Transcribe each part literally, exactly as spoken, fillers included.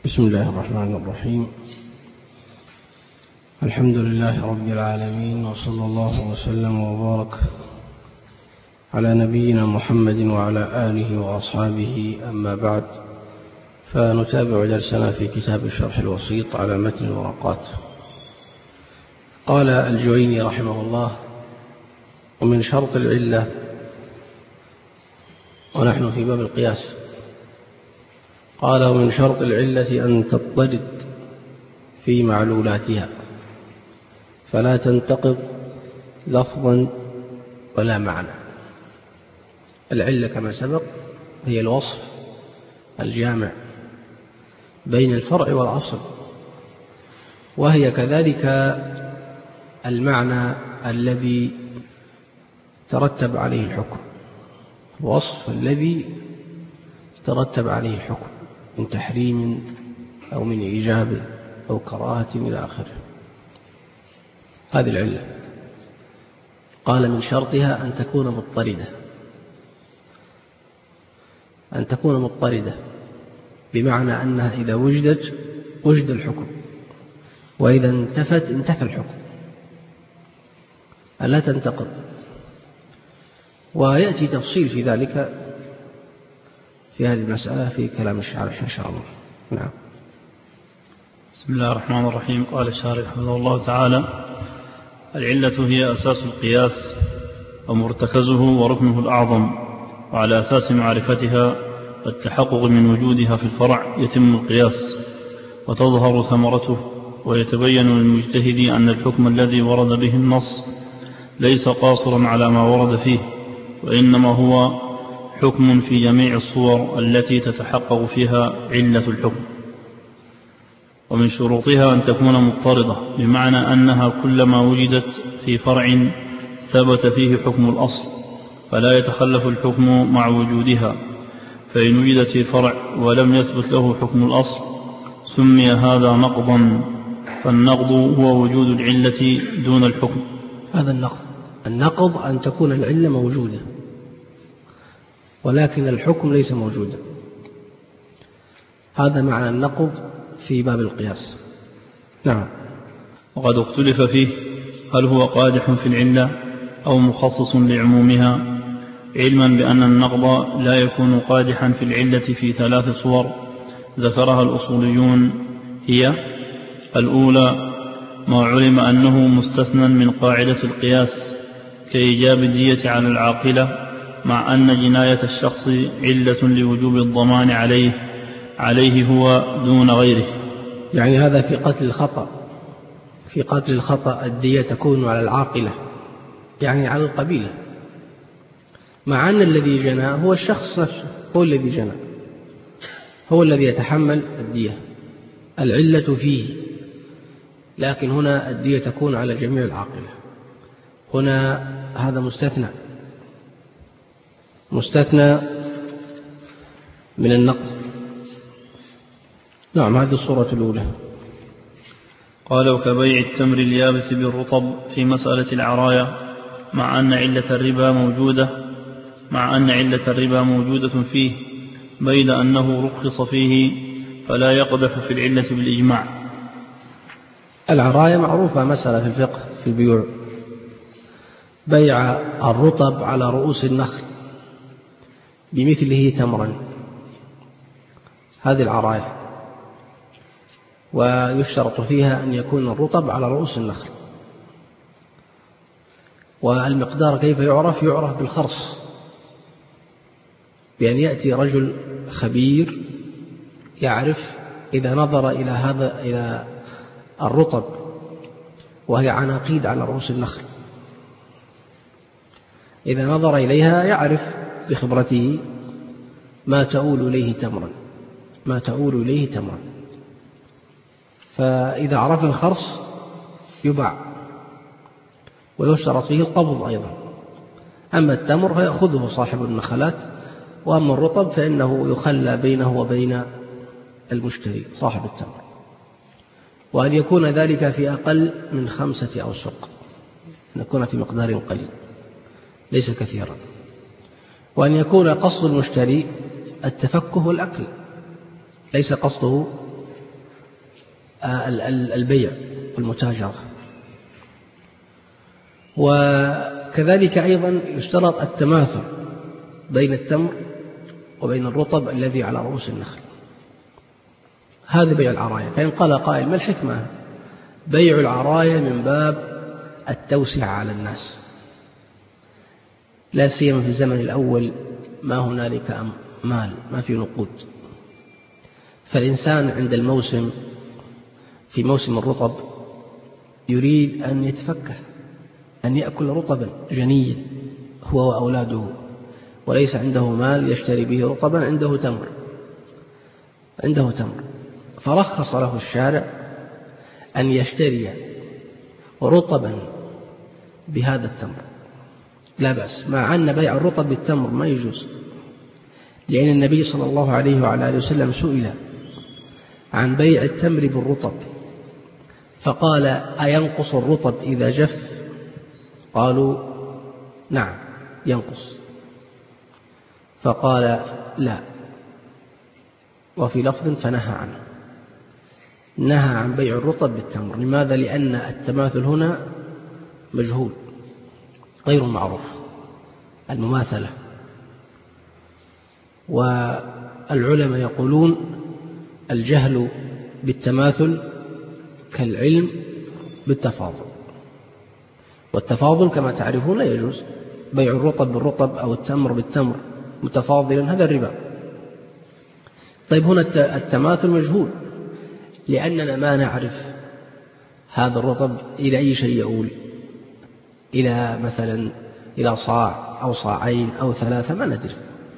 بسم الله الرحمن الرحيم. الحمد لله رب العالمين، وصلى الله وسلم وبارك على نبينا محمد وعلى آله وأصحابه. أما بعد، فنتابع درسنا في كتاب الشرح الوسيط على متن الورقات. قال الجويني رحمه الله: ومن شرط العلة، ونحن في باب القياس، قال: ومن شرط العلة أن تضطرد في معلولاتها، فلا تنتقض لفظا ولا معنى. العلة كما سبق هي الوصف الجامع بين الفرع والأصل، وهي كذلك المعنى الذي ترتب عليه الحكم، الوصف الذي ترتب عليه الحكم من تحريم أو من إيجاب أو كراهة إلى آخره. هذه العلة. قال: من شرطها أن تكون مضطردة، أن تكون مضطردة بمعنى أنها إذا وجدت وجد الحكم، وإذا انتفت انتفى الحكم، ألا تنتقض. ويأتي تفصيل في ذلك في هذه المسألة في كلام الشارح إن شاء الله. نعم. بسم الله الرحمن الرحيم. قال الشارح حفظه الله تعالى: العلة هي أساس القياس ومرتكزه وركنه الأعظم، وعلى أساس معرفتها والتحقق من وجودها في الفرع يتم القياس وتظهر ثمرته، ويتبين للمجتهد أن الحكم الذي ورد به النص ليس قاصرا على ما ورد فيه، وإنما هو حكم في جميع الصور التي تتحقق فيها علة الحكم. ومن شروطها أن تكون مضطردة، بمعنى أنها كلما وجدت في فرع ثبت فيه حكم الأصل، فلا يتخلف الحكم مع وجودها. فإن وجدت في فرع ولم يثبت له حكم الأصل سمي هذا نقضا، فالنقض هو وجود العلة دون الحكم. هذا النقض. النقض أن تكون العلة موجودة ولكن الحكم ليس موجودا. هذا معنى النقض في باب القياس. نعم. وقد اختلف فيه هل هو قادح في العلة أو مخصص لعمومها، علما بأن النقض لا يكون قادحا في العلة في ثلاث صور ذكرها الأصوليون، هي: الأولى ما علم أنه مستثنى من قاعدة القياس كإيجاب الدية على العاقلة، مع أن جناية الشخص علة لوجوب الضمان عليه عليه هو دون غيره. يعني هذا في قتل الخطأ. في قتل الخطأ الدية تكون على العاقلة، يعني على القبيلة، مع أن الذي جنى هو الشخص نفسه، هو الذي جنى، هو الذي يتحمل الدية، العلة فيه. لكن هنا الدية تكون على جميع العاقلة. هنا هذا مستثنى مستثنى من النقض. نعم. هذه الصورة الأولى. قال: وكبيع التمر اليابس بالرطب في مسألة العراية، مع أن علة الربا موجودة مع أن علة الربا موجودة فيه، بيد أنه رخص فيه، فلا يقدح في العلة بالإجماع. العراية معروفة مسألة في الفقه في البيوع، بيع الرطب على رؤوس النخل بمثله تمرا، هذه العراية. ويشترط فيها أن يكون الرطب على رؤوس النخل. والمقدار كيف يعرف؟ يعرف بالخرص، بأن يأتي رجل خبير يعرف إذا نظر إلى هذا إلى الرطب وهي عناقيد على رؤوس النخل، إذا نظر إليها يعرف بخبرته ما تؤول إليه تمرا ما تؤول إليه تمرا فإذا عرف الخرص يباع، ويشترط فيه القبض أيضا. أما التمر فيأخذه صاحب النخلات، وأما الرطب فإنه يخلى بينه وبين المشتري صاحب التمر، وأن يكون ذلك في أقل من خمسة أوسق، أن يكون في مقدار قليل ليس كثيرا، وأن يكون قصد المشتري التفكه والأكل، ليس قصده البيع والمتاجرة. وكذلك أيضا يشترط التماثل بين التمر وبين الرطب الذي على رؤوس النخل، هذا بيع العرايا. فإن قال قائل ما الحكمة؟ بيع العرايا من باب التوسعة على الناس، لا سيما في الزمن الأول ما هنالك مال، ما في نقود، فالإنسان عند الموسم في موسم الرطب يريد أن يتفكه، أن يأكل رطبا جنيا هو وأولاده، وليس عنده مال يشتري به رطبا، عنده تمر عنده تمر فرخص له الشارع أن يشتري رطبا بهذا التمر، لا بأس، مع أن بيع الرطب بالتمر ما يجوز، لأن النبي صلى الله عليه وعلى آله وسلم سئل عن بيع التمر بالرطب فقال أينقص الرطب إذا جف؟ قالوا نعم ينقص، فقال لا، وفي لفظ فنهى عنه، نهى عن بيع الرطب بالتمر. لماذا؟ لأن التماثل هنا مجهول غير معروف، المماثلة. والعلماء يقولون الجهل بالتماثل كالعلم بالتفاضل، والتفاضل كما تعرفون لا يجوز، بيع الرطب بالرطب أو التمر بالتمر متفاضلا هذا الربا. طيب هنا التماثل مجهول لأننا ما نعرف هذا الرطب إلى أي شيء يؤول، إلى مثلا إلى صاع أو صاعين أو ثلاثة، ما ندري،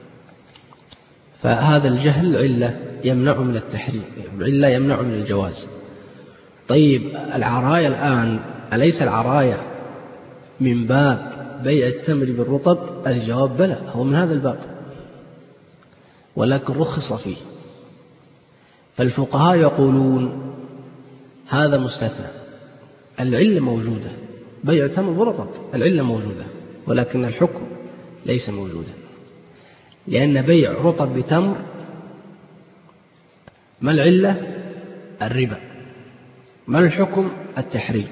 فهذا الجهل علة يمنع من التحريم، علة يمنع من الجواز. طيب العرايا الآن، أليس العرايا من باب بيع التمر بالرطب؟ الجواب بلى، هو من هذا الباب، ولكن رخص فيه. فالفقهاء يقولون هذا مستثنى، العلة موجودة، بيع التمر بالرطب العلة موجودة، ولكن الحكم ليس موجودا، لأن بيع رطب بتمر ما العلة؟ الربا. ما الحكم؟ التحريم.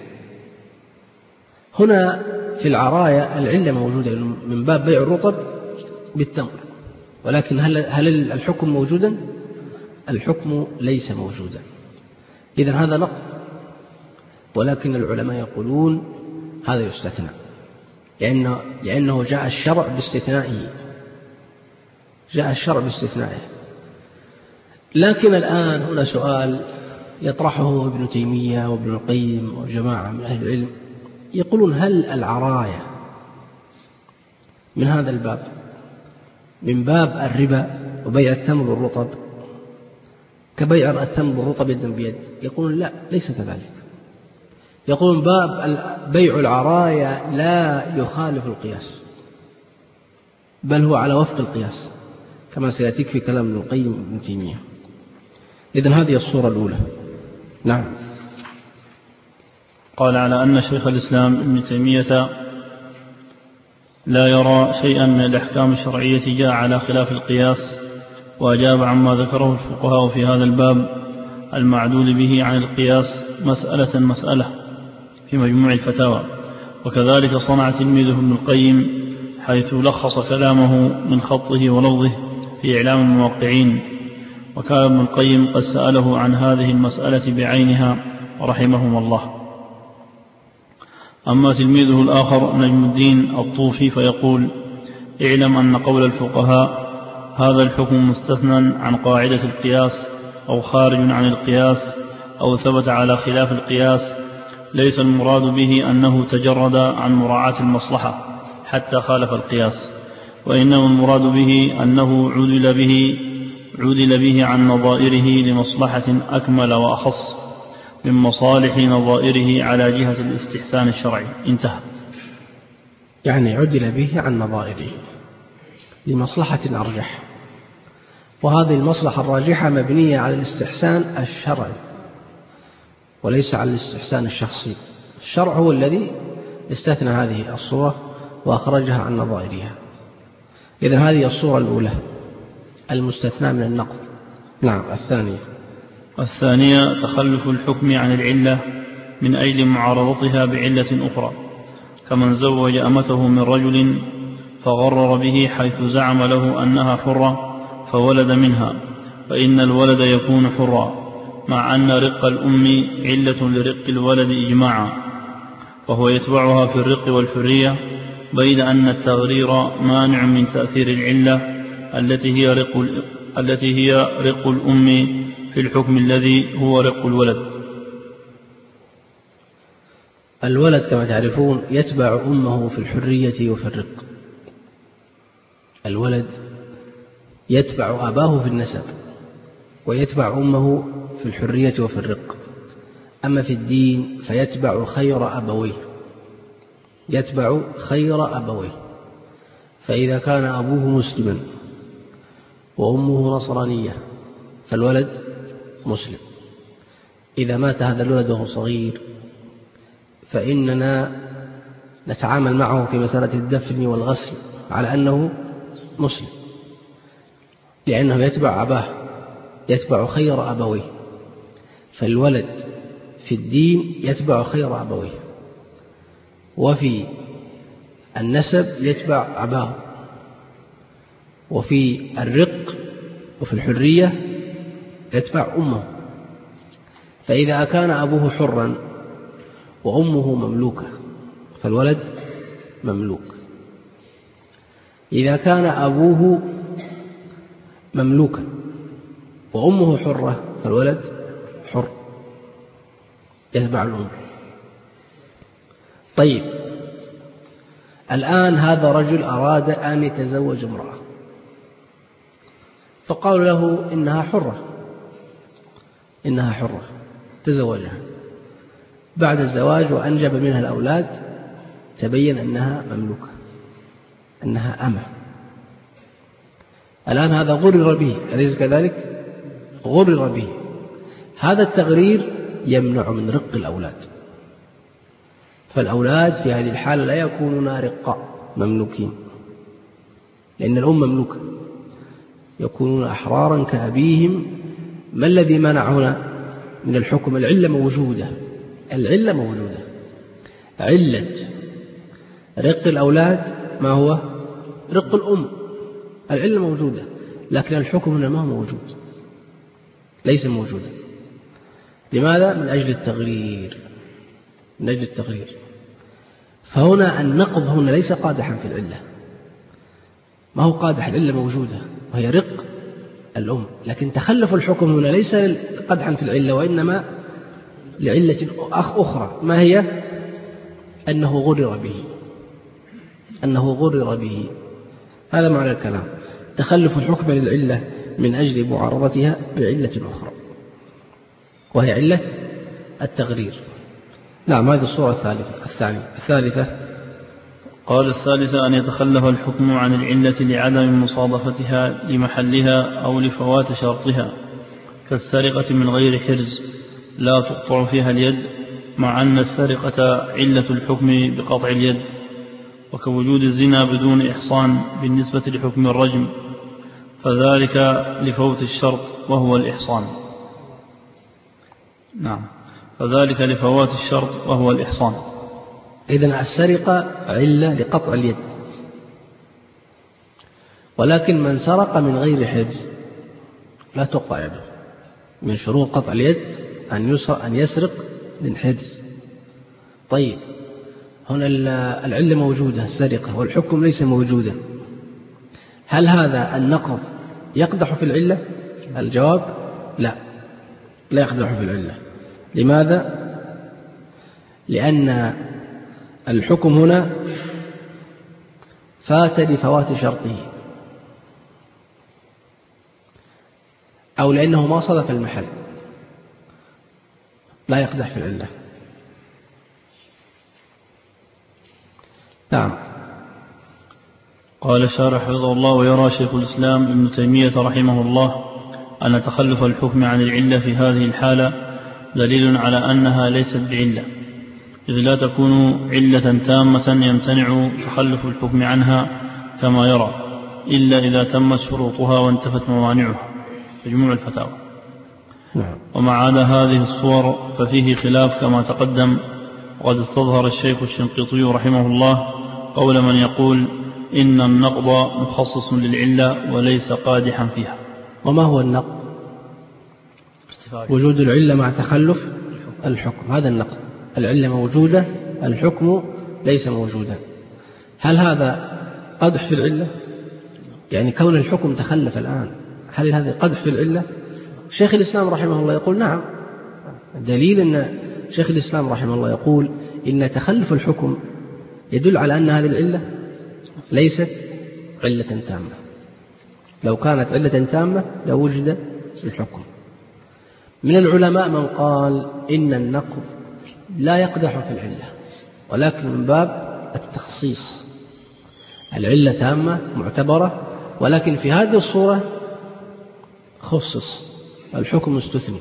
هنا في العرايا العلة موجودة من باب بيع الرطب بالتمر، ولكن هل, هل الحكم موجودا؟ الحكم ليس موجودا. إذن هذا نقض، ولكن العلماء يقولون هذا يستثنى، لأنه, لأنه جاء الشرع باستثنائه، جاء الشرع باستثنائه. لكن الآن هنا سؤال يطرحه ابن تيمية وابن القيم وجماعة من أهل العلم، يقولون هل العرايا من هذا الباب، من باب الربا وبيع التمر بالرطب كبيع التمر بالرطب يدا بيد؟ يقولون لا، ليس كذلك. يقولون باب بيع العرايا لا يخالف القياس، بل هو على وفق القياس كما سيأتيك في كلام ابن القيم وابن تيمية. إذن هذه الصورة الأولى. نعم. قال على أن شيخ الإسلام ابن تيمية لا يرى شيئا من الأحكام الشرعية جاء على خلاف القياس، وأجاب عما ذكره الفقهاء في هذا الباب المعدول به عن القياس مسألة مسألة في مجموع الفتاوى. وكذلك صنع تلميذه ابن القيم حيث لخص كلامه من خطه ولفظه في إعلام الموقعين، وكان ابن القيم قد سأله عن هذه المسألة بعينها رحمهم الله. أما تلميذه الآخر نجم الدين الطوفي فيقول: اعلم أن قول الفقهاء هذا الحكم مستثنى عن قاعدة القياس أو خارج عن القياس أو ثبت على خلاف القياس ليس المراد به أنه تجرد عن مراعاة المصلحة حتى خالف القياس، وإنما المراد به أنه عدل به, عدل به عن نظائره لمصلحة أكمل وأخص من مصالح نظائره على جهة الاستحسان الشرعي. انتهى. يعني عدل به عن نظائره لمصلحة أرجح، وهذه المصلحة الراجحة مبنية على الاستحسان الشرعي وليس على الاستحسان الشخصي. الشرع هو الذي استثنى هذه الصورة وأخرجها عن نظائرها. إذن هذه الصورة الأولى المستثنى من النقض. نعم. الثانية الثانية تخلف الحكم عن العلة من أجل معارضتها بعلة أخرى، كمن زوج أمته من رجل فغرر به حيث زعم له أنها حرة فولد منها، فإن الولد يكون حرا، مع أن رق الأم علة لرق الولد إجماعا، فهو يتبعها في الرق والحرية، بيد أن التغرير مانع من تأثير العلة التي هي رق, التي هي رق الأم في الحكم الذي هو رق الولد. الولد كما تعرفون يتبع أمه في الحرية وفي الرق. الولد يتبع أباه في النسب ويتبع أمه في الحرية وفي الرق. أما في الدين فيتبع خير أبويه، يتبع خير أبويه. فإذا كان أبوه مسلما وأمه نصرانية فالولد مسلم. إذا مات هذا الولد وهو صغير فإننا نتعامل معه في مسألة الدفن والغسل على أنه مسلم، لأنه يتبع أباه، يتبع خير أبويه. فالولد في الدين يتبع خير أبويه، وفي النسب يتبع أباه، وفي الرق وفي الحرية يتبع أمه. فإذا كان أبوه حرا وأمه مملوكة فالولد مملوك. إذا كان أبوه مملوكا وأمه حرة فالولد حر يتبع الأم. طيب، الآن هذا رجل أراد أن يتزوج امرأة، فقالوا له إنها حرة إنها حرة تزوجها. بعد الزواج وأنجب منها الأولاد تبين أنها مملوكة، أنها أمة. الآن هذا غرر به، أليس كذلك؟ غرر به. هذا التغرير يمنع من رق الأولاد، فالأولاد في هذه الحالة لا يكونون رقاء مملوكين، لأن الأم مملوكة، يكونون أحرارا كأبيهم. ما الذي منعنا من الحكم؟ العلة موجودة، العلة موجودة. علة رق الأولاد ما هو؟ رق الأم. العلة موجودة، لكن الحكم هنا ما هو موجود، ليس موجودا. لماذا؟ من أجل التغرير، من أجل التغرير. فهنا النقض هنا ليس قادحا في العلة، ما هو قادح، العلة موجودة وهي رق الأم، لكن تخلف الحكم هنا ليس قدحا في العلة، وإنما لعلة أخرى. ما هي؟ أنه غرر به، أنه غرر به. هذا معنى الكلام، تخلف الحكم للعلة من أجل معارضتها بعلة أخرى، وهي علة التغرير. نعم، هذه الصورة الثالثة. الثانية الثالثة قال الثالثة أن يتخلف الحكم عن العلة لعدم مصادفتها لمحلها أو لفوات شرطها، كالسرقة من غير حرز لا تقطع فيها اليد، مع أن السرقة علة الحكم بقطع اليد، وكوجود الزنا بدون إحصان بالنسبة لحكم الرجم، فذلك لفوت الشرط وهو الإحصان. نعم، فذلك لفوات الشرط وهو الإحصان. إذن السرقة علة لقطع اليد، ولكن من سرق من غير حرز لا تقطع يده. من شروط قطع اليد أن يسرق من حرز. طيب، هنا العلة موجودة، السرقة، والحكم ليس موجودا. هل هذا النقض يقدح في العلة؟ الجواب لا، لا يقدح في العلة. لماذا؟ لأن الحكم هنا فات لفوات شرطه، أو لأنه ما صدف المحل، لا يقدح في العلة. نعم. قال الشارح حفظه الله: ويرى شيخ الإسلام ابن تيمية رحمه الله أن تخلف الحكم عن العلة في هذه الحالة دليل على أنها ليست بعلة، إذ لا تكون علة تامة يمتنع تخلف الحكم عنها كما يرى، إلا إذا تمت شروطها وانتفت موانعها. مجموع الفتاوى. نعم. ومع عدا هذه الصور ففيه خلاف كما تقدم. وقد استظهر الشيخ الشنقيطي رحمه الله قول من يقول إن النقض مخصص للعلة وليس قادحا فيها. وما هو النقض؟ وجود العلة مع تخلف الحكم، هذا النقض. العلة موجودة، الحكم ليس موجودا. هل هذا قدح في العلة؟ يعني كون الحكم تخلف الآن، هل هذا قدح في العلة؟ شيخ الإسلام رحمه الله يقول نعم. دليل أن شيخ الإسلام رحمه الله يقول إن تخلف الحكم يدل على أن هذه العلة ليست علة تامة. لو كانت علة تامة لوجد الحكم. من العلماء من قال إن النقض لا يقدح في العلة، ولكن من باب التخصيص. العلة تامة معتبرة، ولكن في هذه الصورة خصص، الحكم مستثني.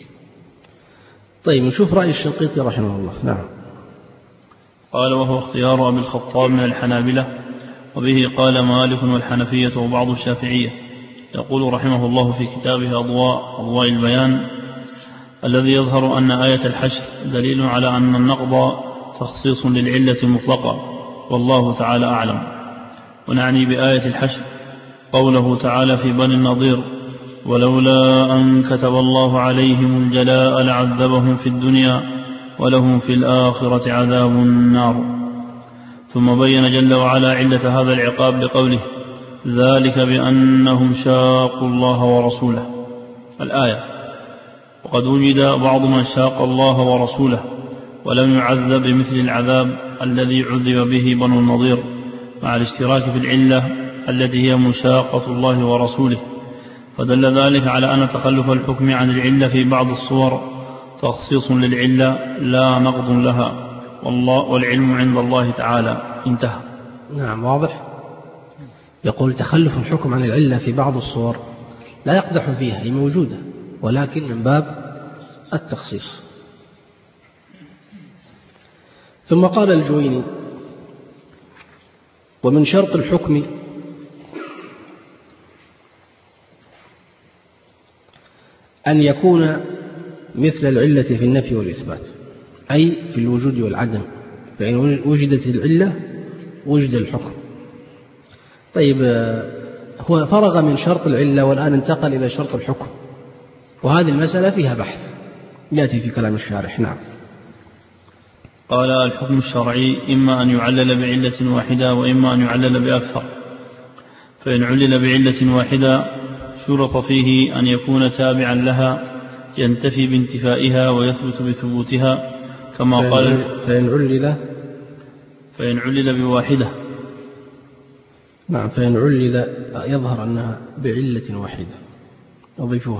طيب نشوف رأي الشنقيطي رحمه الله. نعم. قال وهو اختيار أبي الخطاب من الحنابلة، وبه قال مالك والحنفية وبعض الشافعية. يقول رحمه الله في كتابه أضواء أضواء البيان: الذي يظهر أن آية الحشر دليل على أن النقض تخصيص للعلة مطلقة، والله تعالى أعلم. ونعني بآية الحشر قوله تعالى في بني النضير: ولولا أن كتب الله عليهم الجلاء لعذبهم في الدنيا ولهم في الآخرة عذاب النار. ثم بين جل وعلا علة هذا العقاب بقوله: ذلك بأنهم شاقوا الله ورسوله. الآية. وقد وجد بعض من شاق الله ورسوله ولم يعذب بمثل العذاب الذي عذب به بنو النضير، مع الاشتراك في العلة التي هي مشاقة الله ورسوله. فدل ذلك على أن تخلف الحكم عن العلة في بعض الصور تخصيص للعلة لا نقض لها، والله والعلم عند الله تعالى. انتهى. نعم، واضح. يقول تخلف الحكم عن العلة في بعض الصور لا يقدح فيها، هي موجودة، ولكن من باب التخصيص. ثم قال الجويني: ومن شرط الحكم أن يكون مثل العلة في النفي والإثبات، أي في الوجود والعدم، فإن وجدت العلة وجد الحكم. طيب، هو فرغ من شرط العلة والآن انتقل إلى شرط الحكم، وهذه المسألة فيها بحث يأتي في كلام الشارح. نعم. قال: الحكم الشرعي إما أن يعلل بعلة واحدة وإما أن يعلل بأكثر. فإن علل بعلة واحدة شرط فيه أن يكون تابعا لها ينتفي بانتفائها ويثبت بثبوتها، كما فإن قال: فإن علل فإن علل بواحدة. نعم، فإن علل يظهر أنها بعلة واحدة، أضيفوها.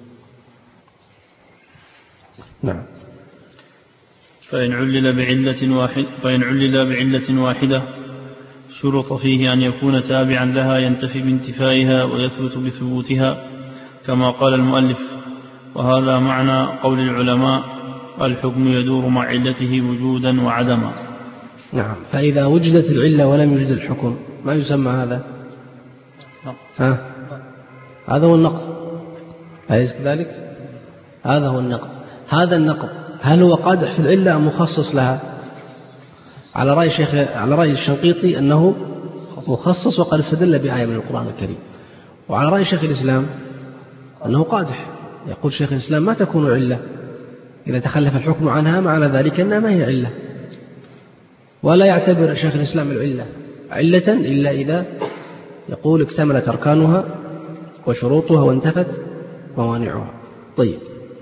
نعم. فإن علل بعلة واحدة فإن علل بعلة واحدة شرط فيه أن يكون تابعا لها ينتفي بانتفائها ويثبت بثبوتها، كما قال المؤلف: وهذا معنى قول العلماء: الحكم يدور مع علته وجودا وعدما. نعم. فإذا وجدت العلة ولم يوجد الحكم ما يسمى هذا؟ ها؟ هذا هو النقض، أليس كذلك؟ هذا هو النقض. هذا النقض هل هو قادح في العلة أم مخصص لها؟ على رأي الشيخ على رأي الشنقيطي أنه مخصص، وقد استدل بآية من القرآن الكريم. وعلى رأي شيخ الإسلام أنه قادح. يقول شيخ الإسلام: ما تكون علة إذا تخلف الحكم عنها، معنى ذلك أنها ما هي علة. ولا يعتبر شيخ الإسلام العلة علة إلا إذا يقول اكتملت أركانها وشروطها وانتفت موانعها. طيب.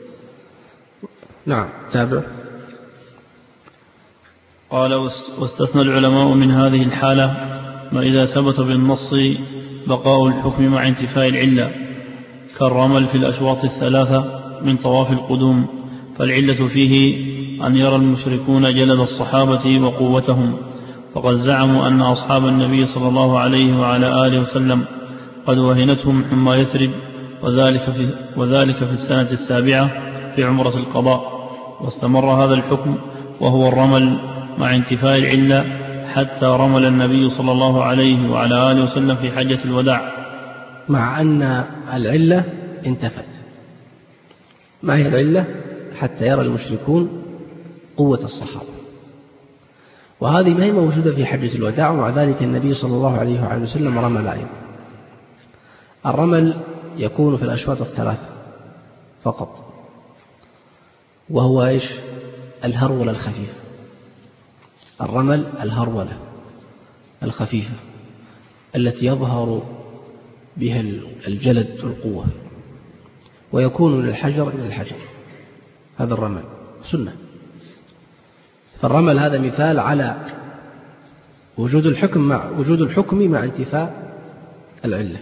نعم، تابع. قال: واستثنى العلماء من هذه الحالة ما إذا ثبت بالنص بقاء الحكم مع انتفاء العلة، كالرمل في الأشواط الثلاثة من طواف القدوم، فالعلة فيه أن يرى المشركون جلد الصحابة وقوتهم، فقد زعموا أن أصحاب النبي صلى الله عليه وعلى آله وسلم قد وهنتهم حمى يثرب، وذلك في, وذلك في السنة السابعة في عمرة القضاء. واستمر هذا الحكم وهو الرمل مع انتفاء العلة حتى رمل النبي صلى الله عليه وعلى آله وسلم في حجة الوداع، مع أن العلة انتفت. ما هي العلة؟ حتى يرى المشركون قوة الصحابة. وهذه ما هي موجودة في حجة الوداع، ومع ذلك النبي صلى الله عليه وآله وسلم رمل أيضا. الرمل يكون في الأشواط الثلاثة فقط، وهو إيش؟ الهرولة الخفيفة. الرمل الهرولة الخفيفة التي يظهر بها الجلد والقوة، ويكون من الحجر إلى الحجر، هذا الرمل سنة. فالرمل هذا مثال على وجود الحكم مع وجود الحكم مع انتفاء العلة.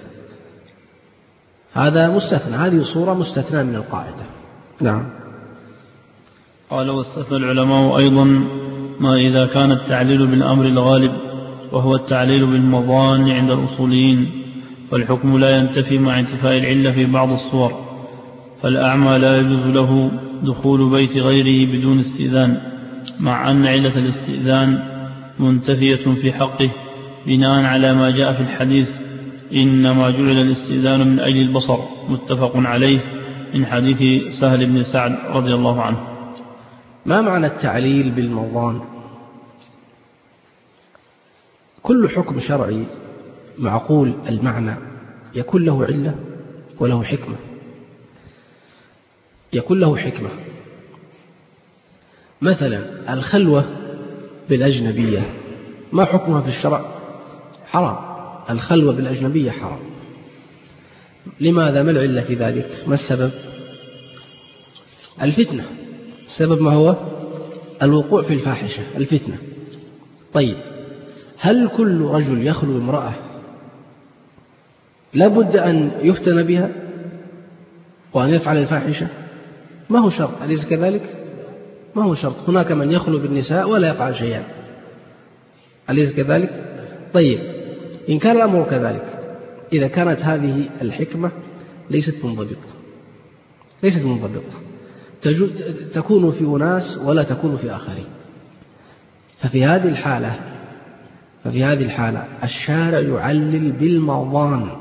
هذا مستثنى، هذه صورة مستثنى من القاعدة. نعم. قال: واستثنى العلماء أيضا ما إذا كان التعليل بالأمر الغالب، وهو التعليل بالمظان عند الأصوليين، فالحكم لا ينتفي مع انتفاء العلة في بعض الصور. فالأعمى لا يجوز له دخول بيت غيره بدون استئذان، مع أن علة الاستئذان منتفية في حقه بناء على ما جاء في الحديث: إنما جعل الاستئذان من أجل البصر، متفق عليه، من حديث سهل بن سعد رضي الله عنه. ما معنى التعليل بالمظان؟ كل حكم شرعي معقول المعنى يكون له علة وله حكمة، يكون له حكمة. مثلا الخلوة بالأجنبية ما حكمها في الشرع؟ حرام. الخلوة بالأجنبية حرام. لماذا؟ ما العلة في ذلك؟ ما السبب؟ الفتنة. السبب ما هو؟ الوقوع في الفاحشة، الفتنة. طيب، هل كل رجل يخلو امرأة لابد أن يفتن بها وأن يفعل الفاحشة؟ ما هو شرط، أليس كذلك؟ ما هو شرط. هناك من يخلو بالنساء ولا يفعل شيئا، أليس كذلك؟ طيب، إن كان الأمر كذلك، إذا كانت هذه الحكمة ليست منضبطة ليست منضبطة تكون في أناس ولا تكون في آخرين، ففي هذه الحالة ففي هذه الحالة الشارع يعلل بالمظان،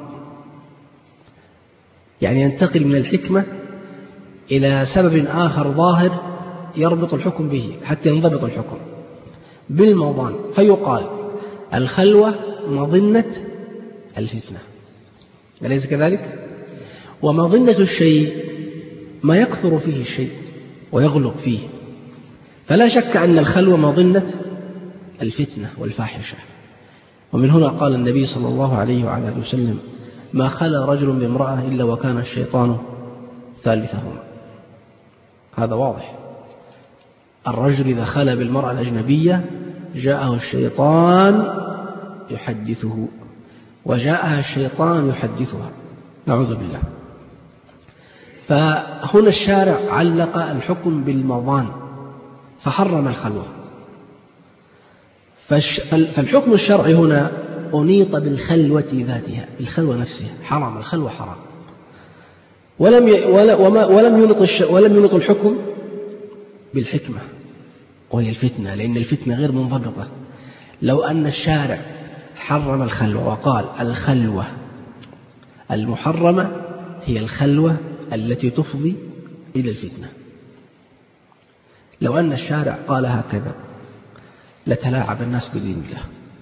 يعني ينتقل من الحكمة إلى سبب آخر ظاهر يربط الحكم به حتى ينضبط الحكم بالمظان. فيقال الخلوة مظنة الفتنة، أليس كذلك؟ ومظنة الشيء ما يكثر فيه الشيء ويغلب فيه، فلا شك أن الخلوة مظنة الفتنة والفاحشة. ومن هنا قال النبي صلى الله عليه وعلى آله وسلم: ما خلا رجل بامرأة إلا وكان الشيطان ثالثهما. هذا واضح. الرجل إذا خلا بالمرأة الأجنبية جاءه الشيطان يحدثه، وجاءها الشيطان يحدثها، نعوذ بالله. فهنا الشارع علق الحكم بالمظان فحرم الخلوة. فالحكم الشرعي هنا أنيط بالخلوة ذاتها، بالخلوة نفسها، حرام. الخلوة حرام، ولم ي... وما... ولم ينط الش... ولم ينط الحكم بالحكمة وهي الفتنة، لأن الفتنة غير منضبطة. لو أن الشارع حرم الخلوة وقال الخلوة المحرمة هي الخلوة التي تفضي إلى الفتنة، لو أن الشارع قال هكذا لتلاعب الناس بدين الله.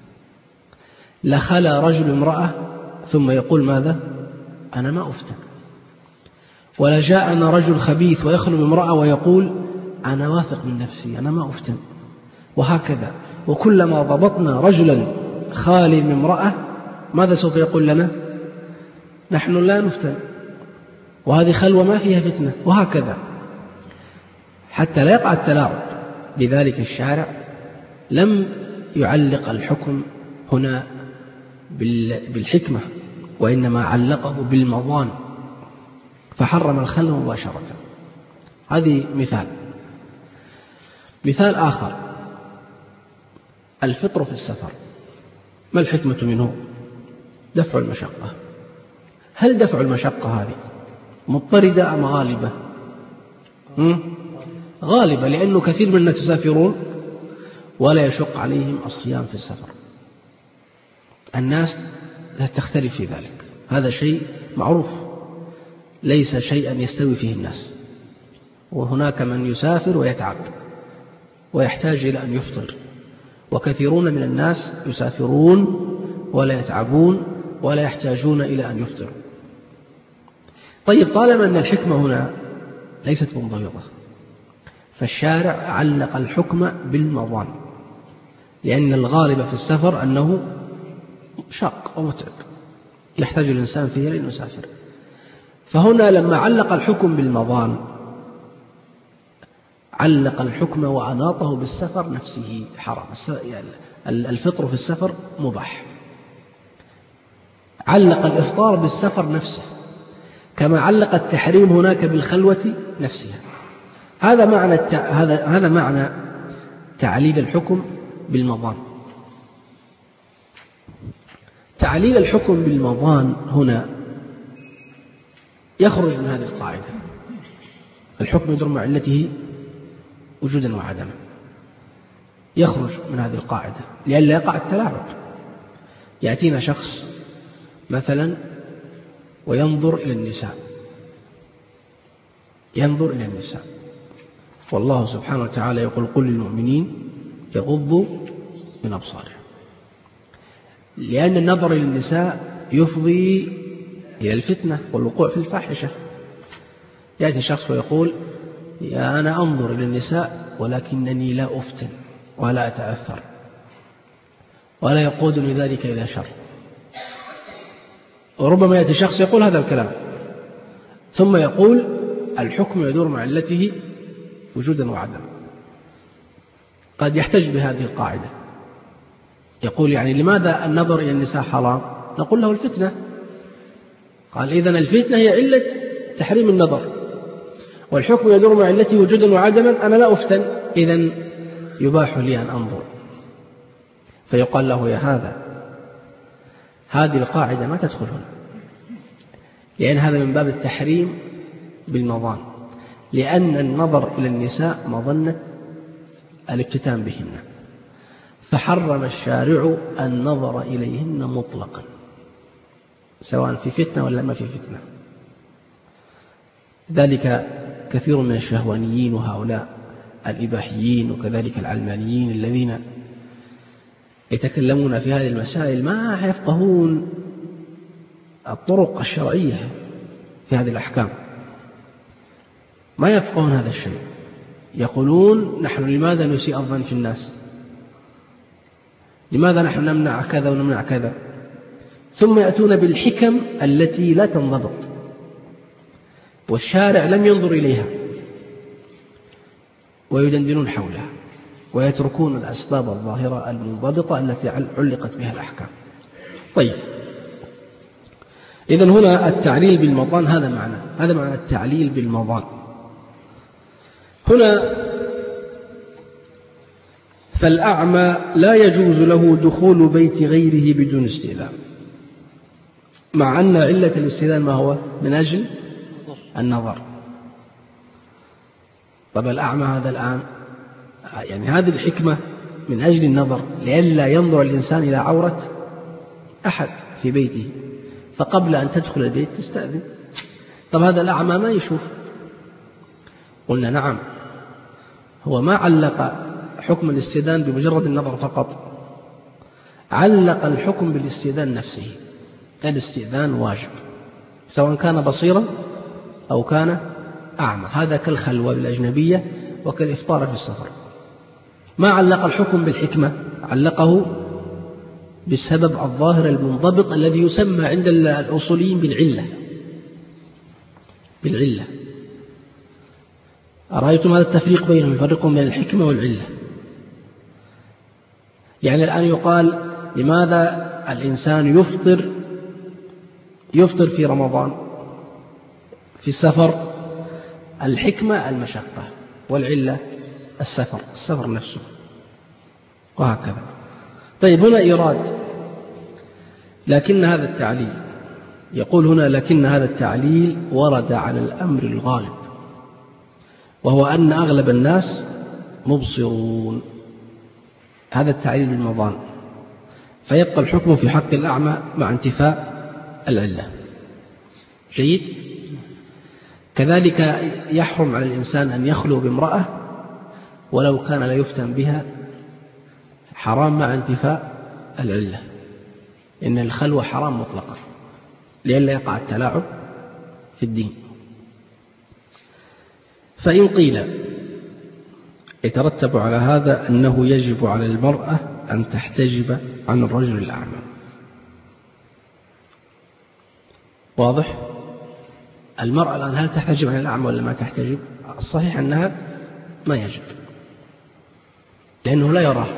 لخلى رجل امرأة ثم يقول ماذا؟ أنا ما أفتن. ولا جاءنا رجل خبيث ويخلو امرأة ويقول أنا واثق من نفسي أنا ما أفتن. وهكذا، وكلما ضبطنا رجلا خالي من امرأة ماذا سوف يقول لنا؟ نحن لا نفتن، وهذه خلوة ما فيها فتنة، وهكذا حتى لا يقع التلاعب. لذلك الشارع لم يعلق الحكم هنا بالحكمة، وإنما علقه بالمظان فحرم الخلوة مباشرة. هذه مثال. مثال آخر: الفطر في السفر، ما الحكمة منه؟ دفع المشقة. هل دفع المشقة هذه مضطردة أم غالبة؟ غالبة، لأنه كثير منا تسافرون ولا يشق عليهم الصيام في السفر. الناس لا تختلف في ذلك، هذا شيء معروف، ليس شيئا يستوي فيه الناس. وهناك من يسافر ويتعب ويحتاج إلى أن يفطر، وكثيرون من الناس يسافرون ولا يتعبون ولا يحتاجون إلى أن يفطروا. طيب، طالما أن الحكمة هنا ليست منضبطة، فالشارع علق الحكم بالمضان، لأن الغالب في السفر أنه شاق ومتعب يحتاج الإنسان فيه لأن يسافر. فهنا لما علق الحكم بالمضان علق الحكم وأناطه بالسفر نفسه حرام. الفطر في السفر مباح. علق الإفطار بالسفر نفسه، كما علق التحريم هناك بالخلوة نفسها. هذا معنى الت... هذا هذا معنى تعليل الحكم بالمضان. تعليل الحكم بالمضان هنا يخرج من هذه القاعدة: الحكم يدور مع علته وجودا وعدما. يخرج من هذه القاعدة لئلا يقع التلاعب. يأتينا شخص مثلا وينظر إلى النساء ينظر إلى النساء والله سبحانه وتعالى يقول: قل للمؤمنين يغضوا من أبصارهم. لأن النظر إلى النساء يفضي إلى الفتنة والوقوع في الفاحشة. يأتي شخص ويقول: يا أنا أنظر إلى النساء ولكنني لا أفتن ولا أتأثر ولا يقودني ذلك إلى شر. وربما يأتي شخص يقول هذا الكلام ثم يقول: الحكم يدور مع علته وجودا وعدما. قد يحتج بهذه القاعدة، يقول: يعني لماذا النظر إلى النساء حرام؟ نقول له: الفتنة. قال: إذن الفتنة هي علة تحريم النظر، والحكم يدور مع علته وجودا وعدما، أنا لا أفتن، إذن يباح لي أن أنظر. فيقال له: يا هذا، هذه القاعدة ما تدخل هنا، لأن هذا من باب التحريم بالمضان، لأن النظر إلى النساء مظنة الافتتان بهن، فحرم الشارع النظر إليهن مطلقا، سواء في فتنة ولا ما في فتنة. ذلك كثير من الشهوانيين وهؤلاء الإباحيين وكذلك العلمانيين الذين يتكلمون في هذه المسائل ما يفقهون الطرق الشرعية في هذه الأحكام، ما يفقهون هذا الشيء. يقولون: نحن لماذا نسيء الظن في الناس؟ لماذا نحن نمنع كذا ونمنع كذا؟ ثم يأتون بالحكم التي لا تنضبط والشارع لم ينظر إليها ويدندنون حولها ويتركون الأسباب الظاهرة المنضبطة التي علقت بها الأحكام. طيب، إذن هنا التعليل بالمضان هذا معنى هذا معنى التعليل بالمضان. هنا فالأعمى لا يجوز له دخول بيت غيره بدون استئذان، مع أن علة الاستئذان ما هو؟ من أجل النظر. طب الأعمى هذا الآن، يعني هذه الحكمة من أجل النظر، لئلا ينظر الإنسان إلى عورة أحد في بيته، فقبل أن تدخل البيت تستأذن. طب هذا الأعمى ما يشوف. قلنا: نعم، هو ما علق حكم الاستئذان بمجرد النظر فقط، علق الحكم بالاستئذان نفسه. الاستئذان واجب سواء كان بصيرا أو كان أعمى، هذا كالخلوة بالأجنبية وكالإفطار في السفر. ما علق الحكم بالحكمة، علقه بالسبب الظاهر المنضبط الذي يسمى عند الأصوليين بالعلة. بالعلة أرأيتم هذا التفريق بينهم؟ يفرقون بين الحكمة والعلة. يعني الآن يقال: لماذا الإنسان يفطر يفطر في رمضان في السفر؟ الحكمة المشقة، والعلة السفر السفر نفسه، وهكذا. طيب، هنا إيراد لكن هذا التعليل، يقول هنا: لكن هذا التعليل ورد على الأمر الغالب، وهو أن أغلب الناس مبصرون. هذا التعليل بالمضان، فيبقى الحكم في حق الأعمى مع انتفاء العلة. جيد. كذلك يحرم على الإنسان أن يخلو بامرأة ولو كان لا يفتن بها، حرام مع انتفاء العلة، إن الخلوة حرام مطلقا لئلا يقع التلاعب في الدين. فإن قيل يترتب على هذا أنه يجب على المرأة أن تحتجب عن الرجل الأعمى. واضح؟ المرأة الآن هل تحتجب عن الأعمى ولا ما تحتجب؟ الصحيح أنها ما يجب، لأنه لا يراه،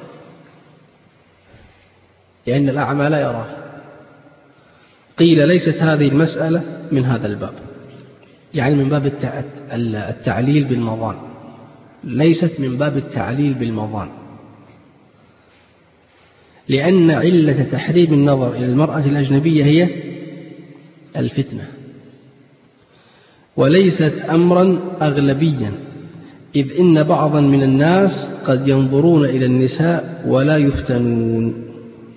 لأن الأعمى لا يراه. قيل ليست هذه المسألة من هذا الباب، يعني من باب التعليل بالمظان، ليست من باب التعليل بالمظان، لأن علة تحريم النظر إلى المرأة الأجنبية هي الفتنة، وليست أمرا أغلبيا، إذ إن بعضا من الناس قد ينظرون إلى النساء ولا يفتنون.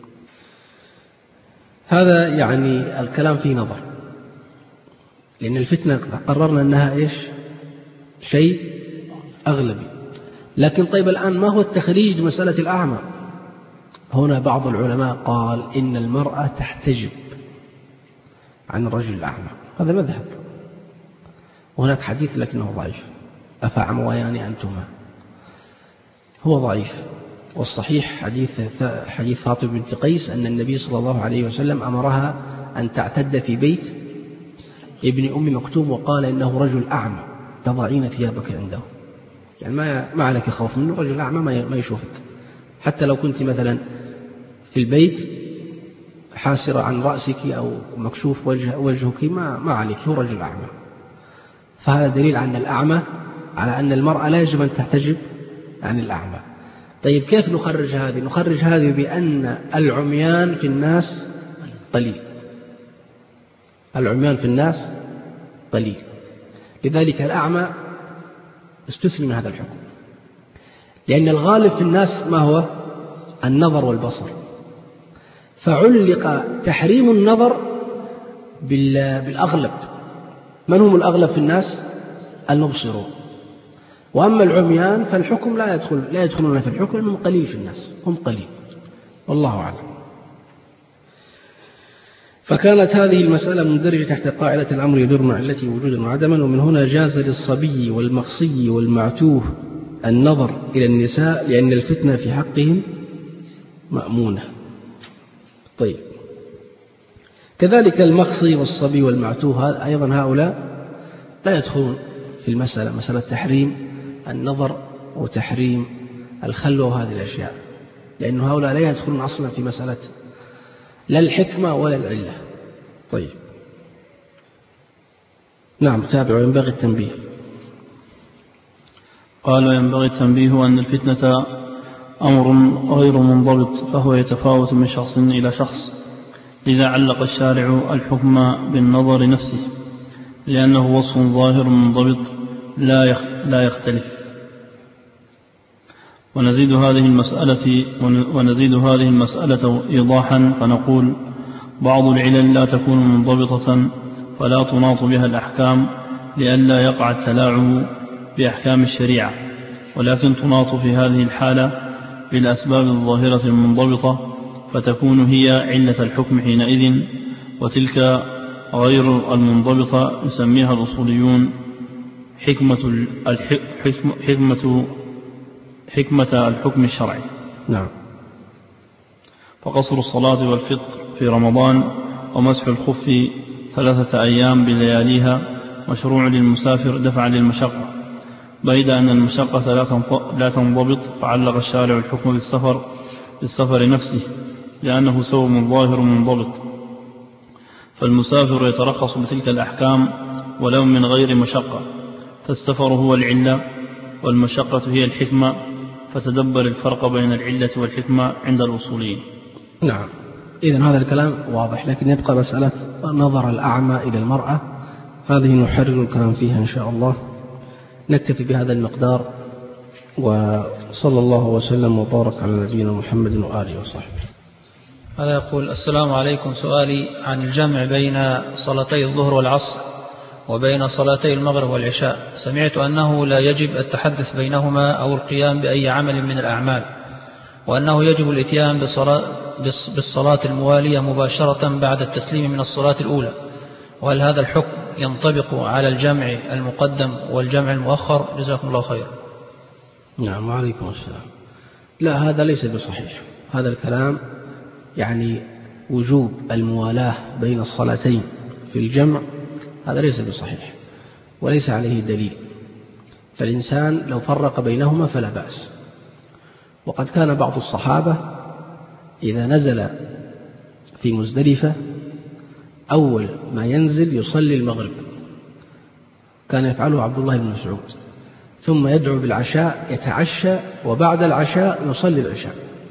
هذا يعني الكلام فيه نظر، لأن الفتنة قررنا أنها إيش؟ شيء أغلبي. لكن طيب الآن ما هو التخريج لمسألة الأعمى؟ هنا بعض العلماء قال إن المرأة تحتجب عن الرجل الأعمى، هذا مذهب. وهناك حديث لكنه ضعيف، أفعمويان أنتما، هو ضعيف. والصحيح حديث حديث فاطمة بنت قيس أن النبي صلى الله عليه وسلم أمرها أن تعتد في بيت ابن أم مكتوم، وقال إنه رجل أعمى تضعين ثيابك عنده، يعني ما ما عليك خوف منه، رجل أعمى ما يشوفك، حتى لو كنت مثلا في البيت حاسرة عن رأسك أو مكشوف وجه وجهك ما ما عليك، هو رجل أعمى. فهذا دليل عن الأعمى على أن المرأة لا يجب أن تحتجب عن الأعمى. طيب كيف نخرج هذه؟ نخرج هذه بأن العميان في الناس قليل، العميان في الناس قليل، لذلك الأعمى استثني من هذا الحكم، لأن الغالب في الناس ما هو؟ النظر والبصر، فعلق تحريم النظر بالأغلب. من هم الأغلب في الناس؟ المبصرون. وأما العميان فالحكم لا يدخل لا يدخلون في الحكم، لأنهم قليل في الناس، هم قليل، والله أعلم. فكانت هذه المسألة مندرجة تحت قاعدة الأمر يدور مع علته وجودا وعدما، ومن هنا جاز للصبي والمخصي والمعتوه النظر إلى النساء، لأن الفتنة في حقهم مأمونة. طيب كذلك المخصي والصبي والمعتوه أيضا هؤلاء لا يدخلون في المسألة، مسألة تحريم النظر وتحريم الخلوة وهذه الأشياء، لأن هؤلاء لا يدخلون أصلا في مسألة لا الحكمة ولا العلة. طيب نعم تابع. ينبغي التنبيه. قال وينبغي التنبيه أن الفتنة أمر غير منضبط، فهو يتفاوت من شخص إلى شخص، لذا علق الشارع الحكم بالنظر نفسه، لأنه وصف ظاهر منضبط لا يختلف. ونزيد هذه المسألة ونزيد هذه المسألة إيضاحا فنقول: بعض العلل لا تكون منضبطة فلا تناط بها الأحكام لئلا يقع التلاعب بأحكام الشريعة، ولكن تناط في هذه الحالة بالأسباب الظاهرة المنضبطة، فتكون هي علة الحكم حينئذ، وتلك غير المنضبطة يسميها الأصوليون حكمة حكمة حكمة الحكم الشرعي. نعم. فقصر الصلاة والفطر في رمضان ومسح الخف ثلاثة أيام بلياليها مشروع للمسافر دفعا للمشقة، بيد أن المشقة لا تنضبط، فعلق الشارع الحكم بالسفر بالسفر نفسه، لأنه سوم ظاهر منضبط، فالمسافر يترخص بتلك الأحكام ولو من غير مشقة، فالسفر هو العلة والمشقة هي الحكمة، فتدبر الفرق بين العلة والحكمة عند الأصوليين. نعم. إذن هذا الكلام واضح، لكن يبقى مسألة نظر الأعمى إلى المرأة، هذه نحرر الكلام فيها إن شاء الله. نكتفي بهذا المقدار، وصلى الله وسلم وبارك على نبينا محمد وآله وصحبه. هذا يقول: السلام عليكم، سؤالي عن الجمع بين صلاتي الظهر والعصر وبين صلاتي المغرب والعشاء، سمعت أنه لا يجب التحدث بينهما أو القيام بأي عمل من الأعمال، وأنه يجب الإتيان بالصلاة الموالية مباشرة بعد التسليم من الصلاة الأولى، وهل هذا الحكم ينطبق على الجمع المقدم والجمع المؤخر؟ جزاكم الله خير. نعم وعليكم السلام. لا، هذا ليس بصحيح. هذا الكلام يعني وجوب الموالاة بين الصلاتين في الجمع، هذا ليس بصحيح وليس عليه دليل، فالإنسان لو فرق بينهما فلا بأس. وقد كان بعض الصحابة إذا نزل في مزدلفة أول ما ينزل يصلي المغرب، كان يفعله عبد الله بن مسعود، ثم يدعو بالعشاء يتعشى، وبعد العشاء يصلي العشاء،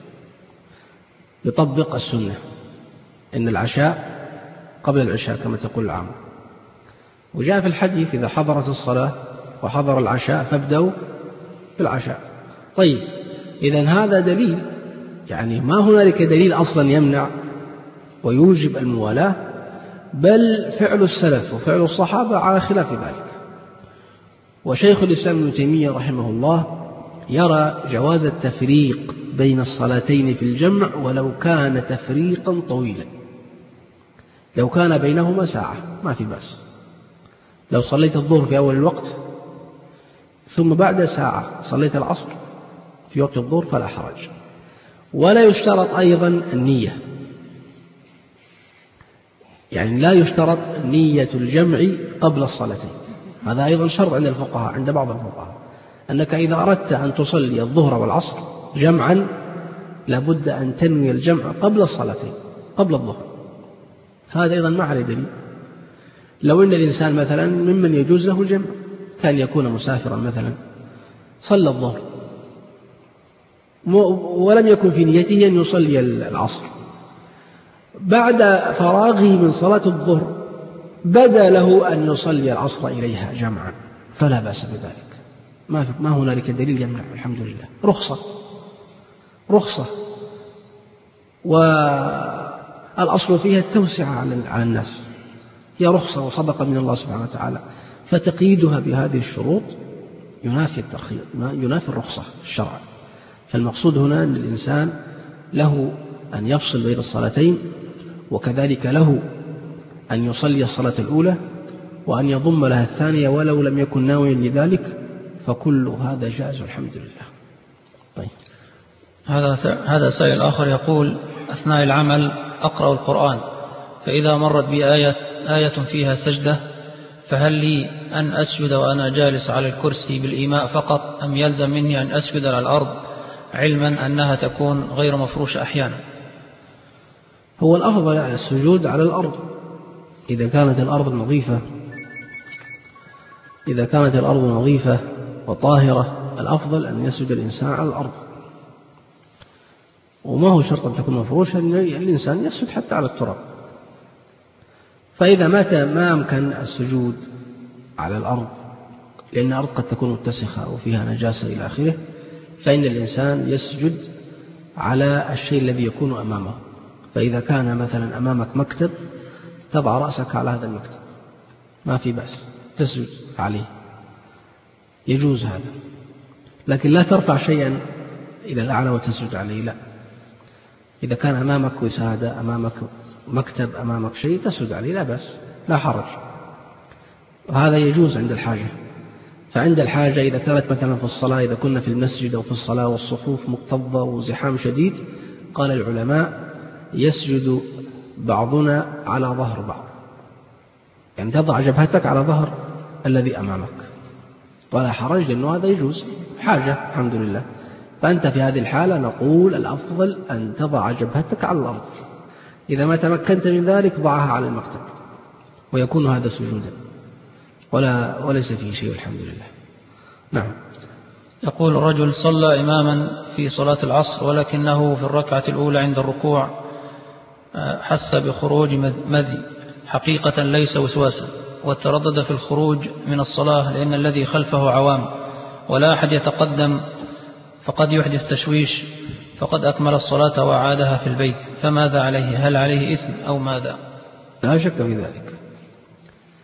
يطبق السنة، إن العشاء قبل العشاء كما تقول العام. وجاء في الحديث إذا حضرت الصلاة وحضر العشاء فابدأوا بالعشاء. طيب، إذن هذا دليل، يعني ما هنالك دليل أصلا يمنع ويوجب الموالاة، بل فعل السلف وفعل الصحابة على خلاف ذلك. وشيخ الإسلام ابن تيمية رحمه الله يرى جواز التفريق بين الصلاتين في الجمع ولو كان تفريقا طويلا، لو كان بينهما ساعة ما في بأس. لو صليت الظهر في أول الوقت ثم بعد ساعة صليت العصر في وقت الظهر فلا حرج. ولا يشترط أيضا النية، يعني لا يشترط نية الجمع قبل الصلاتين، هذا أيضا شرط عند الفقهاء، عند بعض الفقهاء، أنك إذا أردت أن تصلي الظهر والعصر جمعا لابد أن تنوي الجمع قبل الصلاتين، قبل الظهر. هذا أيضا ما عليه دليل. لو أن الإنسان مثلا ممن يجوز له الجمع، كان يكون مسافرا مثلا، صلى الظهر ولم يكن في نيته أن يصلي العصر، بعد فراغه من صلاة الظهر بدا له أن يصلي العصر إليها جمعا، فلا بأس بذلك، ما ما هنالك دليل يمنع، الحمد لله، رخصة رخصة والأصل فيها التوسعة على الناس، هي رخصة وصدقة من الله سبحانه وتعالى، فتقييدها بهذه الشروط ينافي الترخيص، ينافي الرخصة الشرع. فالمقصود هنا أن الإنسان له أن يفصل بين الصلاتين، وكذلك له أن يصلي الصلاة الأولى وأن يضم لها الثانية ولو لم يكن ناويا لذلك، فكل هذا جائز الحمد لله. طيب، هذا هذا سائل آخر يقول: أثناء العمل أقرأ القرآن، فإذا مرت بي آية آية فيها سجدة، فهل لي أن أسجد وأنا جالس على الكرسي بالإيماء فقط، أم يلزم مني أن أسجد على الأرض، علما أنها تكون غير مفروشة أحيانا؟ هو الأفضل السجود على الأرض إذا كانت الأرض نظيفة، إذا كانت الأرض نظيفة وطاهرة الأفضل أن يسجد الإنسان على الأرض، وما هو شرط أن تكون مفروشة، الإنسان يسجد حتى على التراب. فإذا مات ما أمكن السجود على الأرض لأن الأرض قد تكون متسخة وفيها نجاسة إلى آخره، فإن الإنسان يسجد على الشيء الذي يكون أمامه. فإذا كان مثلا أمامك مكتب تضع رأسك على هذا المكتب ما في بأس، تسجد عليه، يجوز هذا، لكن لا ترفع شيئا إلى الأعلى وتسجد عليه، لا. إذا كان أمامك وسادة، أمامك مكتب، أمامك شيء تسجد عليه لا بأس، لا حرج، وهذا يجوز عند الحاجة. فعند الحاجة إذا كانت مثلا في الصلاة، إذا كنا في المسجد أو في الصلاة والصفوف مكتظة وزحام شديد، قال العلماء يسجد بعضنا على ظهر بعض، يعني تضع جبهتك على ظهر الذي أمامك ولا حرج، لأنه هذا يجوز، حاجة الحمد لله. فأنت في هذه الحالة نقول الأفضل أن تضع جبهتك على الأرض، إذا ما تمكنت من ذلك ضعها على المكتب، ويكون هذا سجودا ولا وليس فيه شيء الحمد لله. نعم. يقول: رجل صلى إماما في صلاة العصر، ولكنه في الركعة الأولى عند الركوع حس بخروج مذي حقيقة ليس وسواسا، وتردد في الخروج من الصلاة لأن الذي خلفه عوام ولا أحد يتقدم، فقد يحدث تشويش، فقد أكمل الصلاة وأعادها في البيت، فماذا عليه؟ هل عليه إثم أو ماذا؟ لا شك في ذلك،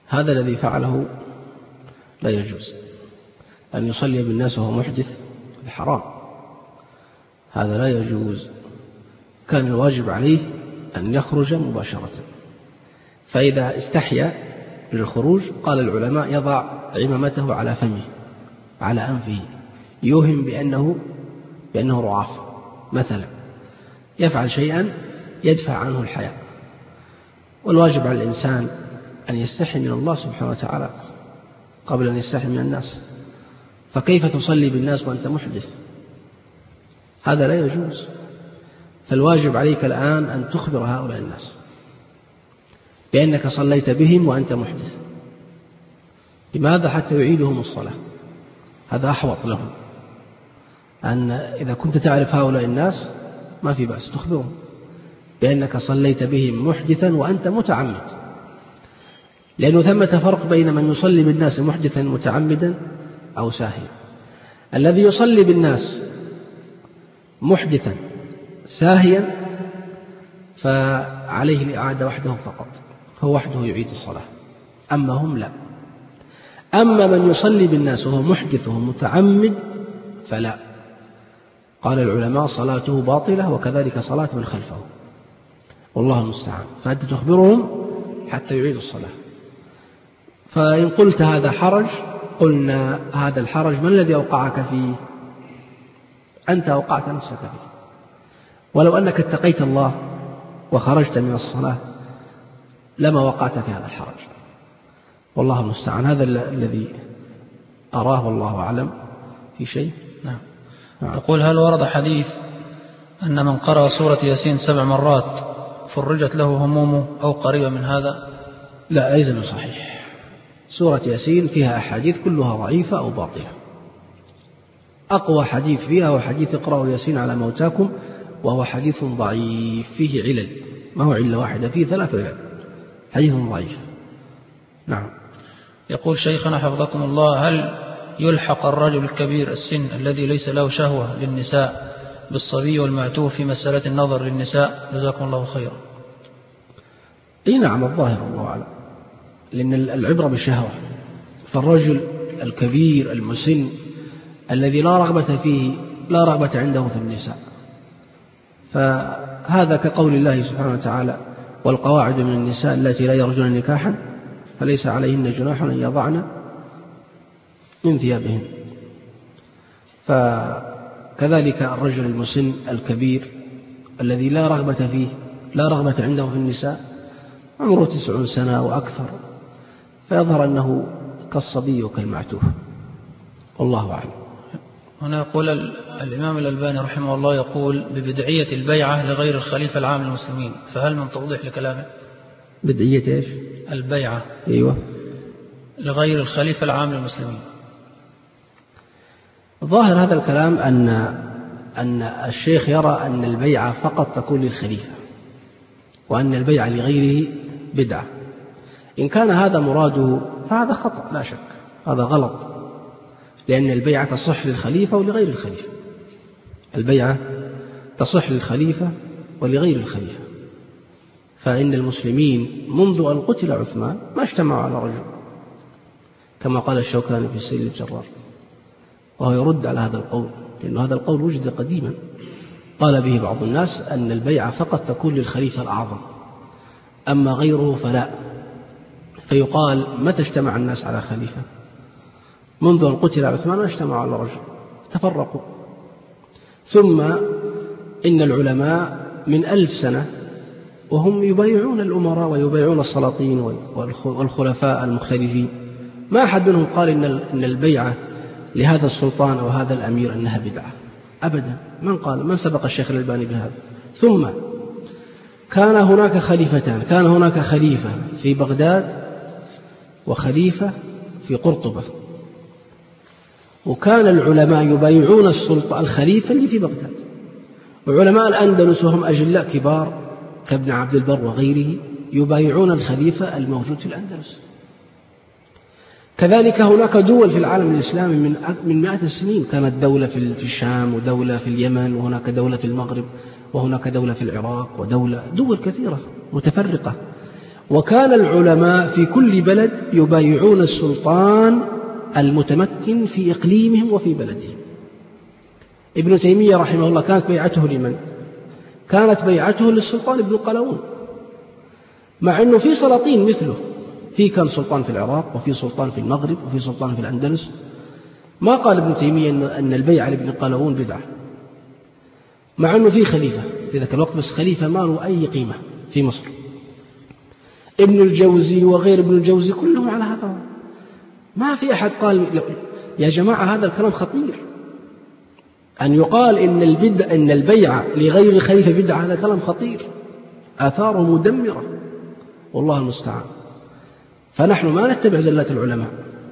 هذا الذي فعله لا يجوز. أن يصلي بالناس وهو محدث حرام، هذا لا يجوز. كان الواجب عليه أن يخرج مباشرة، فإذا استحيا للخروج قال العلماء يضع عمامته على فمه على أنفه، يوهم بأنه, بأنه رعاف مثلا، يفعل شيئا يدفع عنه الحياء. والواجب على الإنسان أن يستحي من الله سبحانه وتعالى قبل أن يستحي من الناس، فكيف تصلي بالناس وأنت محدث؟ هذا لا يجوز. فالواجب عليك الآن أن تخبر هؤلاء الناس بأنك صليت بهم وأنت محدث. لماذا؟ حتى يعيدهم الصلاة، هذا أحوط لهم. أن إذا كنت تعرف هؤلاء الناس ما في بأس تخبرهم بأنك صليت بهم محدثا وأنت متعمد، لأنه ثمة فرق بين من يصلي بالناس محدثا متعمدا أو ساهيا. الذي يصلي بالناس محدثا ساهيا فعليه الإعادة وحده فقط، هو وحده يعيد الصلاة، أما هم لا. أما من يصلي بالناس وهو محدث وهو متعمد فلا، قال العلماء صلاته باطلة وكذلك صلاة من خلفه، والله المستعان. فأنت تخبرهم حتى يعيد الصلاة. فإن قلت هذا حرج، قلنا هذا الحرج ما الذي أوقعك فيه؟ أنت أوقعت نفسك فيه. ولو أنك اتقيت الله وخرجت من الصلاة لما وقعت في هذا الحرج، والله المستعان. هذا الذي أراه والله أعلم. في شيء؟ نعم. يقول: هل ورد حديث أن من قرأ سورة ياسين سبع مرات فرجت له همومه أو قريبا من هذا؟ لا، ليس بصحيح. سورة ياسين فيها أحاديث كلها ضعيفة أو باطلة. أقوى حديث فيها هو حديث اقرأوا ياسين على موتاكم، وهو حديث ضعيف فيه علل، ما هو علة واحدة، فيه ثلاث علل، حديث ضعيف. نعم. يقول شيخنا حفظكم الله: هل يلحق الرجل الكبير السن الذي ليس له شهوة للنساء بالصبي والمعتوه في مسألة النظر للنساء؟ جزاكم الله خيرا. اي نعم، الظاهر الله أعلم، لأن العبرة بالشهوة. فالرجل الكبير المسن الذي لا رغبة فيه، لا رغبة عنده في النساء، فهذا كقول الله سبحانه وتعالى: والقواعد من النساء التي لا يرجون نكاحا فليس عليهن جناح أن يضعن من ثيابهن. فكذلك الرجل المسن الكبير الذي لا رغبة فيه، لا رغبة عنده في النساء، عمره تسعون سنة وأكثر، فيظهر أنه كالصبي وكالمعتوه، والله أعلم. هنا يقول الإمام الألباني رحمه الله يقول ببدعية البيعة لغير الخليفة العام للمسلمين، فهل من توضيح لكلامه؟ بدعية إيش؟ البيعة. أيوة. لغير الخليفة العام للمسلمين. ظاهر هذا الكلام أن أن الشيخ يرى أن البيعة فقط تكون للخليفة، وأن البيعة لغيره بدعة. إن كان هذا مراده فهذا خطأ لا شك، هذا غلط، لأن البيعة تصح للخليفة ولغير الخليفة. البيعة تصح للخليفة ولغير الخليفة. فإن المسلمين منذ أن قتل عثمان ما اجتمعوا على رجل، كما قال الشوكاني في السيل الجرار، وهو يرد على هذا القول، لأن هذا القول وجد قديما قال به بعض الناس أن البيعة فقط تكون للخليفة الأعظم، أما غيره فلا. فيقال متى اجتمع الناس على خليفة؟ منذ أن قتل عثمان ما اجتمعوا على رجل، تفرقوا. ثم إن العلماء من ألف سنة وهم يبايعون الأمراء ويبايعون السلاطين والخلفاء المختلفين، ما أحد منهم قال إن البيعة لهذا السلطان أو هذا الأمير أنها بدعة أبدا. من قال؟ من سبق الشيخ الألباني بهذا؟ ثم كان هناك خليفتان، كان هناك خليفة في بغداد وخليفة في قرطبة، وكان العلماء يبايعون السلطة الخليفة اللي في بغداد، وعلماء الأندلس وهم أجلاء كبار كابن عبد البر وغيره يبايعون الخليفة الموجود في الأندلس. كذلك هناك دول في العالم الإسلامي من من مئات السنين، كانت دولة في الشام ودولة في اليمن، وهناك دولة في المغرب، وهناك دولة في العراق، ودولة دول كثيرة متفرقة، وكان العلماء في كل بلد يبايعون السلطان المتمكن في إقليمهم وفي بلدهم. ابن تيمية رحمه الله كانت بيعته لمن؟ كانت بيعته للسلطان ابن قلاوون، مع أنه في سلاطين مثله، في كان سلطان في العراق وفي سلطان في المغرب وفي سلطان في الأندلس. ما قال ابن تيمية أن البيعة لابن قلاوون بدعة، مع أنه في خليفة في ذاك الوقت، بس خليفة ما له أي قيمة في مصر. ابن الجوزي وغير ابن الجوزي كلهم على هذا. ما في أحد قال يا جماعة هذا الكلام خطير، أن يقال إن البدع إن البيعة لغير خليفة بدعة، هذا كلام خطير آثاره مدمرة، والله المستعان. فنحن ما نتبع زلات العلماء.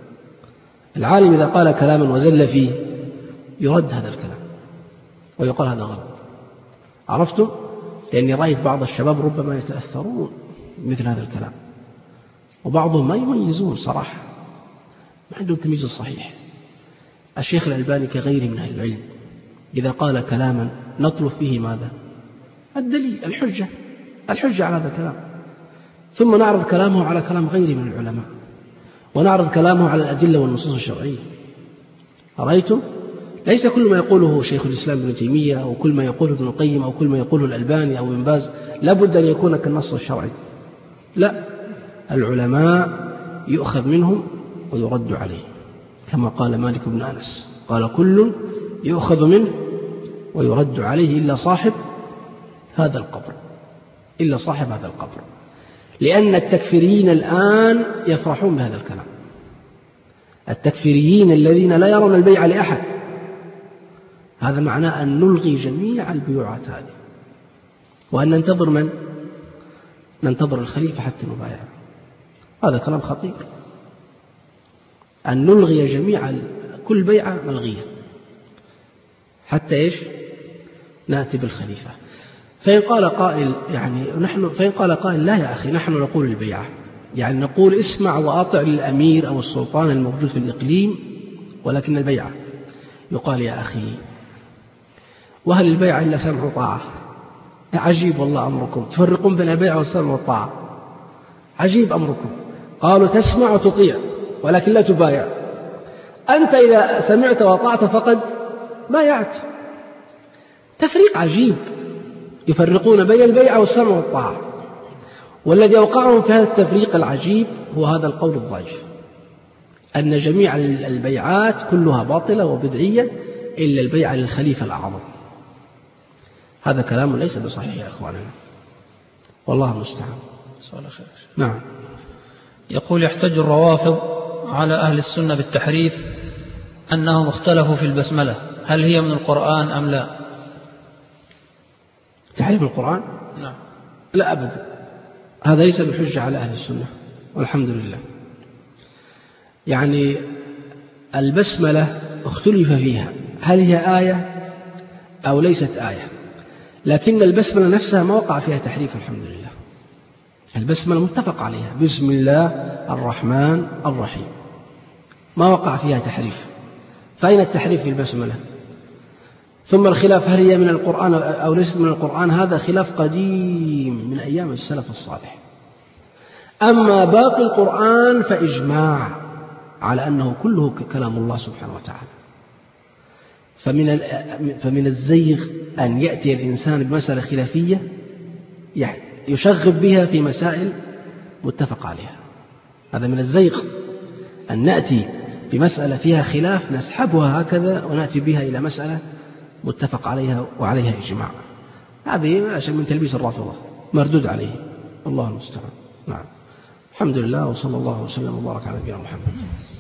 العالم إذا قال كلاما وزل فيه يرد هذا الكلام ويقال هذا غلط. عرفتم؟ لأني رأيت بعض الشباب ربما يتأثرون مثل هذا الكلام، وبعضهم ما يميزون صراحة، ما عندهم تمييز الصحيح. الشيخ الألباني كغيره من أهل العلم إذا قال كلاما نطلب فيه ماذا؟ الدليل، الحجة الحجة على هذا الكلام، ثم نعرض كلامه على كلام غيره من العلماء، ونعرض كلامه على الأدلة والنصوص الشرعية. رأيتم؟ ليس كل ما يقوله شيخ الإسلام ابن تيمية أو كل ما يقوله ابن القيم أو كل ما يقوله الألباني أو ابن باز لابد أن يكون كالنص الشرعي. لا، العلماء يؤخذ منهم ويرد عليه، كما قال مالك بن أنس قال كل يؤخذ منه ويرد عليه إلا صاحب هذا القبر، إلا صاحب هذا القبر. لأن التكفيريين الآن يفرحون بهذا الكلام، التكفيريين الذين لا يرون البيع لأحد. هذا معناه أن نلغي جميع البيوعات هذه، وأن ننتظر من؟ ننتظر الخليفة حتى نبايع. هذا كلام خطير، أن نلغي جميع كل بيعة ملغية حتى إيش؟ نأتي بالخليفة. فإن قال قائل يعني نحن فإن قال قائل لا يا أخي نحن نقول البيعة، يعني نقول اسمع وأطع للأمير أو السلطان الموجود في الإقليم، ولكن البيعة. يقال يا أخي وهل البيعة إلا سمع وطاعة؟ عجيب والله أمركم، تفرقون بين البيعة والسمع والطاعة، عجيب أمركم. قالوا تسمع وتطيع ولكن لا تبايع. أنت إذا سمعت وطاعت فقد بايعت. تفريق عجيب، يفرقون بين البيعة والسمع والطاعة. والذي أوقعهم في هذا التفريق العجيب هو هذا القول الضعيف، أن جميع البيعات كلها باطلة وبدعية إلا البيعة للخليفة الأعظم. هذا كلام ليس بصحيح يا أخواننا، والله المستعان. نعم. يقول يحتج الروافض على أهل السنة بالتحريف أنهم اختلفوا في البسملة، هل هي من القرآن أم لا؟ تحريف القرآن؟ نعم. لا أبدا، هذا ليس بحجة على أهل السنة والحمد لله. يعني البسملة اختلف فيها هل هي آية أو ليست آية، لكن البسملة نفسها ما وقع فيها تحريف الحمد لله. البسملة متفق عليها، بسم الله الرحمن الرحيم، ما وقع فيها تحريف. فأين التحريف في البسملة؟ ثم الخلاف هل هي من القرآن أو ليست من القرآن، هذا خلاف قديم من أيام السلف الصالح. أما باقي القرآن فإجماع على أنه كله كلام الله سبحانه وتعالى. فمن فمن الزيغ أن يأتي الإنسان بمسألة خلافية يشغب بها في مسائل متفق عليها. هذا من الزيغ أن نأتي بمسألة فيها خلاف نسحبها هكذا ونأتي بها إلى مسألة متفق عليها وعليها إجماع. هذه من تلبيس الرافضة مردود عليه، الله المستعان. نعم. الحمد لله وصلى الله وسلم وبارك على نبينا محمد.